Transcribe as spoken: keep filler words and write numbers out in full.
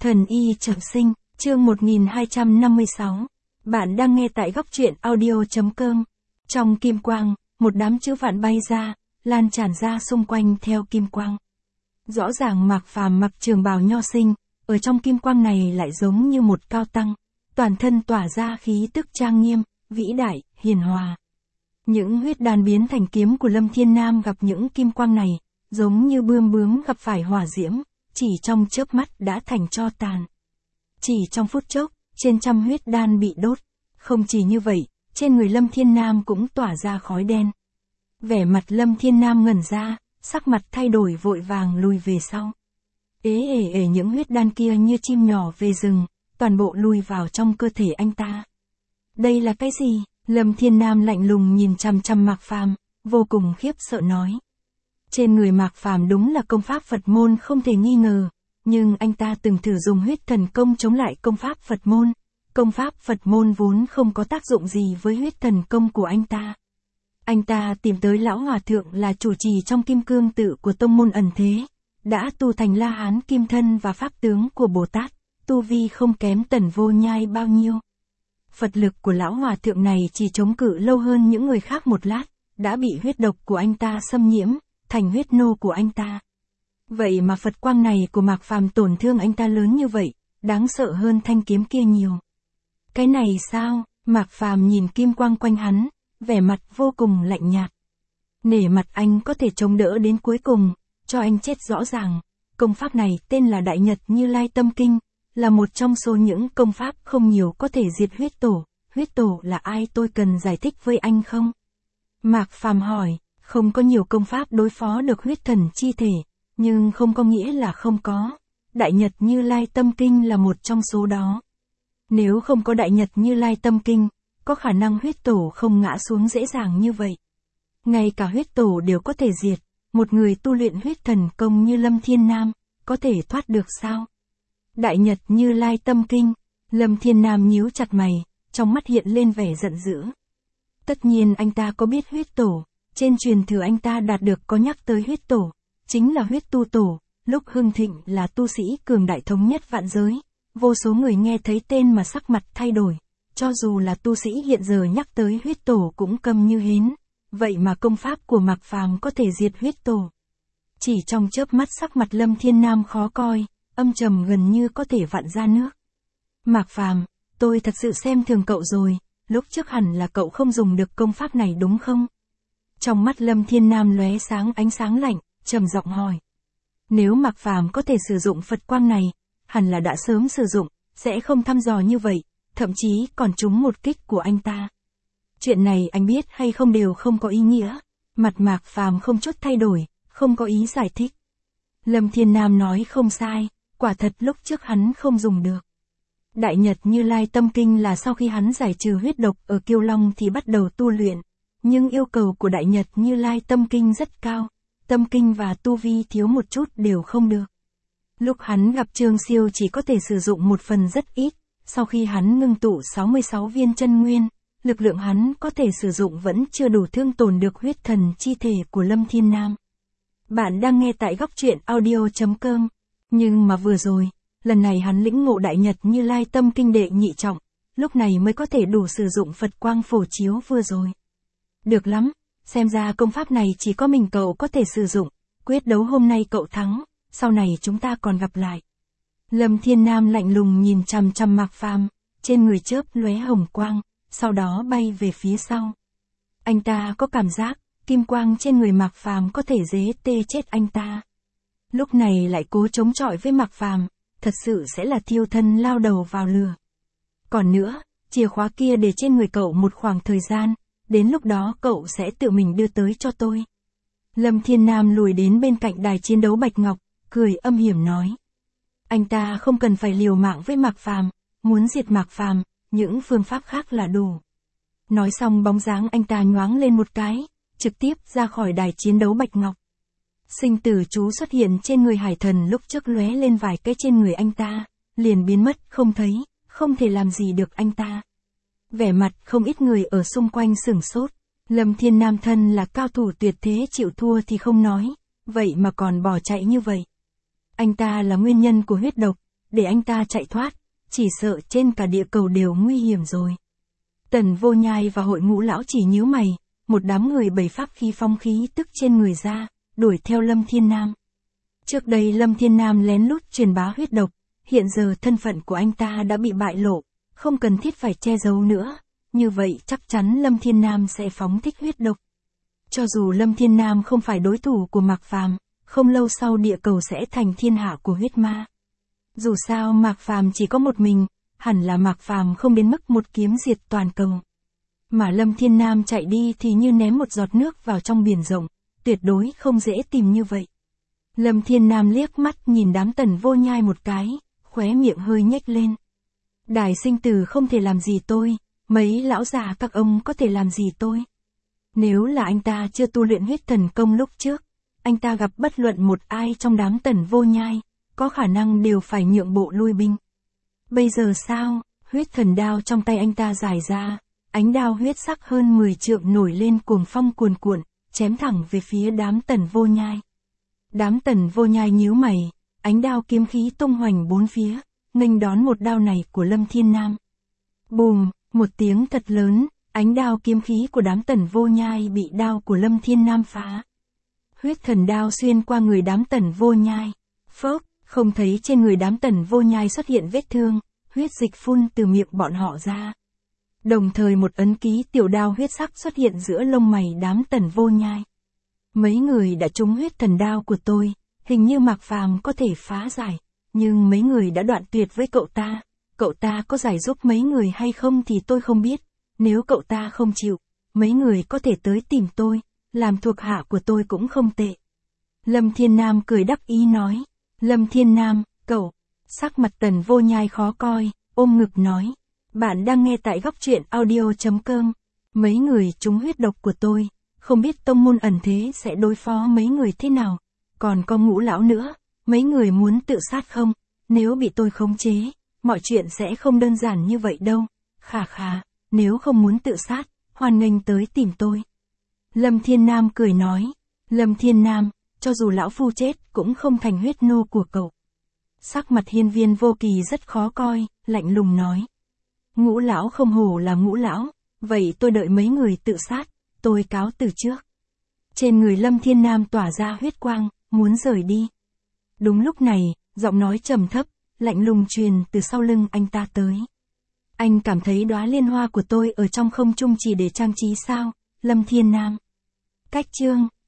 Thần y trọng sinh, chương một nghìn hai trăm năm mươi sáu. Bạn đang nghe tại góc truyện audio.com. Trong kim quang, một đám chữ vạn bay ra, lan tràn ra xung quanh theo kim quang. Rõ ràng Mạc Phàm mặc trường bào nho sinh, ở trong kim quang này lại giống như một cao tăng, toàn thân tỏa ra khí tức trang nghiêm, vĩ đại, hiền hòa. Những huyết đan biến thành kiếm của Lâm Thiên Nam gặp những kim quang này, giống như bươm bướm gặp phải hỏa diễm, chỉ trong chớp mắt đã thành tro tàn. Chỉ trong phút chốc, trên trăm huyết đan bị đốt. Không chỉ như vậy, trên người Lâm Thiên Nam cũng tỏa ra khói đen. Vẻ mặt Lâm Thiên Nam ngẩn ra, sắc mặt thay đổi vội vàng lùi về sau. Ế ề ề những huyết đan kia như chim nhỏ về rừng, toàn bộ lùi vào trong cơ thể anh ta. Đây là cái gì? Lâm Thiên Nam lạnh lùng nhìn chằm chằm Mạc Phàm, vô cùng khiếp sợ nói. Trên người Mạc Phàm đúng là công pháp Phật môn không thể nghi ngờ, nhưng anh ta từng thử dùng huyết thần công chống lại công pháp Phật môn. Công pháp Phật môn vốn không có tác dụng gì với huyết thần công của anh ta. Anh ta tìm tới lão hòa thượng là chủ trì trong kim cương tự của tông môn ẩn thế, đã tu thành La Hán kim thân và pháp tướng của Bồ Tát, tu vi không kém Tần Vô Nhai bao nhiêu. Phật lực của lão hòa thượng này chỉ chống cự lâu hơn những người khác một lát, đã bị huyết độc của anh ta xâm nhiễm, thành huyết nô của anh ta. Vậy mà Phật quang này của Mạc Phàm tổn thương anh ta lớn như vậy, đáng sợ hơn thanh kiếm kia nhiều. Cái này sao? Mạc Phàm nhìn kim quang quanh hắn, vẻ mặt vô cùng lạnh nhạt. Nể mặt anh có thể chống đỡ đến cuối cùng, cho anh chết rõ ràng. Công pháp này tên là Đại Nhật Như Lai Tâm Kinh, là một trong số những công pháp không nhiều có thể diệt huyết tổ. Huyết tổ là ai tôi cần giải thích với anh không? Mạc Phàm hỏi, không có nhiều công pháp đối phó được huyết thần chi thể, nhưng không có nghĩa là không có. Đại Nhật Như Lai Tâm Kinh là một trong số đó. Nếu không có Đại Nhật Như Lai Tâm Kinh, có khả năng huyết tổ không ngã xuống dễ dàng như vậy. Ngay cả huyết tổ đều có thể diệt, một người tu luyện huyết thần công như Lâm Thiên Nam, có thể thoát được sao? Đại Nhật Như Lai Tâm Kinh, Lâm Thiên Nam nhíu chặt mày, trong mắt hiện lên vẻ giận dữ. Tất nhiên anh ta có biết huyết tổ, trên truyền thừa anh ta đạt được có nhắc tới huyết tổ, chính là huyết tu tổ, lúc hưng thịnh là tu sĩ cường đại thống nhất vạn giới. Vô số người nghe thấy tên mà sắc mặt thay đổi, cho dù là tu sĩ hiện giờ nhắc tới huyết tổ cũng câm như hến, vậy mà công pháp của Mạc Phàm có thể diệt huyết tổ. Chỉ trong chớp mắt sắc mặt Lâm Thiên Nam khó coi, âm trầm gần như có thể vặn ra nước. Mạc Phàm, tôi thật sự xem thường cậu rồi, lúc trước hẳn là cậu không dùng được công pháp này đúng không? Trong mắt Lâm Thiên Nam lóe sáng ánh sáng lạnh, trầm giọng hỏi. Nếu Mạc Phàm có thể sử dụng Phật quang này, hẳn là đã sớm sử dụng, sẽ không thăm dò như vậy, thậm chí còn trúng một kích của anh ta. Chuyện này anh biết hay không đều không có ý nghĩa. Mặt Mạc Phàm không chút thay đổi, không có ý giải thích. Lâm Thiên Nam nói không sai, quả thật lúc trước hắn không dùng được. Đại Nhật Như Lai Tâm Kinh là sau khi hắn giải trừ huyết độc ở Kiêu Long thì bắt đầu tu luyện, nhưng yêu cầu của Đại Nhật Như Lai Tâm Kinh rất cao, tâm kinh và tu vi thiếu một chút đều không được. Lúc hắn gặp Trương Siêu chỉ có thể sử dụng một phần rất ít, sau khi hắn ngưng tụ sáu mươi sáu viên chân nguyên, lực lượng hắn có thể sử dụng vẫn chưa đủ thương tổn được huyết thần chi thể của Lâm Thiên Nam. Bạn đang nghe tại góc truyện audio.com, nhưng mà vừa rồi, lần này hắn lĩnh ngộ Đại Nhật Như Lai Tâm Kinh đệ nhị trọng, lúc này mới có thể đủ sử dụng Phật quang phổ chiếu vừa rồi. Được lắm, xem ra công pháp này chỉ có mình cậu có thể sử dụng, quyết đấu hôm nay cậu thắng, sau này chúng ta còn gặp lại. Lâm Thiên Nam lạnh lùng nhìn chằm chằm Mạc Phàm, trên người chớp lóe hồng quang, sau đó bay về phía sau. Anh ta có cảm giác, kim quang trên người Mạc Phàm có thể dế tê chết anh ta. Lúc này lại cố chống chọi với Mạc Phàm, thật sự sẽ là thiêu thân lao đầu vào lửa. Còn nữa, chìa khóa kia để trên người cậu một khoảng thời gian, đến lúc đó cậu sẽ tự mình đưa tới cho tôi. Lâm Thiên Nam lùi đến bên cạnh đài chiến đấu Bạch Ngọc, cười âm hiểm nói. Anh ta không cần phải liều mạng với Mạc Phàm, muốn diệt Mạc Phàm, những phương pháp khác là đủ. Nói xong bóng dáng anh ta nhoáng lên một cái, trực tiếp ra khỏi đài chiến đấu Bạch Ngọc. Sinh tử chú xuất hiện trên người Hải Thần lúc trước lóe lên vài cái trên người anh ta, liền biến mất không thấy, không thể làm gì được anh ta. Vẻ mặt không ít người ở xung quanh sửng sốt, Lâm Thiên Nam thân là cao thủ tuyệt thế chịu thua thì không nói, vậy mà còn bỏ chạy như vậy. Anh ta là nguyên nhân của huyết độc, để anh ta chạy thoát, chỉ sợ trên cả địa cầu đều nguy hiểm rồi. Tần Vô Nhai và hội ngũ lão chỉ nhíu mày, một đám người bày pháp khí phong khí tức trên người ra, đuổi theo Lâm Thiên Nam. Trước đây Lâm Thiên Nam lén lút truyền bá huyết độc, hiện giờ thân phận của anh ta đã bị bại lộ, không cần thiết phải che giấu nữa, như vậy chắc chắn Lâm Thiên Nam sẽ phóng thích huyết độc. Cho dù Lâm Thiên Nam không phải đối thủ của Mạc Phàm, không lâu sau địa cầu sẽ thành thiên hạ của huyết ma. Dù sao Mạc Phàm chỉ có một mình, hẳn là Mạc Phàm không đến mức một kiếm diệt toàn cầu. Mà Lâm Thiên Nam chạy đi thì như ném một giọt nước vào trong biển rộng, tuyệt đối không dễ tìm như vậy. Lâm Thiên Nam liếc mắt nhìn đám Tần Vô Nhai một cái, khóe miệng hơi nhếch lên. Đài sinh tử không thể làm gì tôi, mấy lão già các ông có thể làm gì tôi. Nếu là anh ta chưa tu luyện huyết thần công lúc trước, anh ta gặp bất luận một ai trong đám Tần Vô Nhai, có khả năng đều phải nhượng bộ lui binh. Bây giờ sao, huyết thần đao trong tay anh ta dài ra, ánh đao huyết sắc hơn mười trượng nổi lên cuồng phong cuồn cuộn, chém thẳng về phía đám Tần Vô Nhai. Đám Tần Vô Nhai nhíu mày, ánh đao kiếm khí tung hoành bốn phía, nghênh đón một đao này của Lâm Thiên Nam. Bùm, một tiếng thật lớn, ánh đao kiếm khí của đám Tần Vô Nhai bị đao của Lâm Thiên Nam phá. Huyết thần đao xuyên qua người đám Tần Vô Nhai. Phốc, không thấy trên người đám Tần Vô Nhai xuất hiện vết thương, huyết dịch phun từ miệng bọn họ ra. Đồng thời một ấn ký tiểu đao huyết sắc xuất hiện giữa lông mày đám Tần Vô Nhai. Mấy người đã trúng huyết thần đao của tôi, hình như Mạc Phàm có thể phá giải, nhưng mấy người đã đoạn tuyệt với cậu ta. Cậu ta có giải giúp mấy người hay không thì tôi không biết, nếu cậu ta không chịu, mấy người có thể tới tìm tôi, làm thuộc hạ của tôi cũng không tệ. Lâm Thiên Nam cười đắc ý nói. Lâm Thiên Nam, cậu, sắc mặt Tần Vô Nhai khó coi, ôm ngực nói. Bạn đang nghe tại góc truyện audio chấm com. Mấy người trúng huyết độc của tôi, không biết tông môn ẩn thế sẽ đối phó mấy người thế nào. Còn có Ngũ lão nữa, mấy người muốn tự sát không? Nếu bị tôi khống chế, mọi chuyện sẽ không đơn giản như vậy đâu. Khà khà, nếu không muốn tự sát, hoan nghênh tới tìm tôi. Lâm Thiên Nam cười nói. Lâm Thiên Nam, cho dù lão phu chết cũng không thành huyết nô của cậu. Sắc mặt Hiên Viên Vô Kỳ rất khó coi, lạnh lùng nói. Ngũ lão không hổ là Ngũ lão, vậy tôi đợi mấy người tự sát, tôi cáo từ trước. Trên người Lâm Thiên Nam tỏa ra huyết quang, muốn rời đi. Đúng lúc này, giọng nói trầm thấp, lạnh lùng truyền từ sau lưng anh ta tới. Anh cảm thấy đóa liên hoa của tôi ở trong không trung chỉ để trang trí sao, Lâm Thiên Nam. Cách chương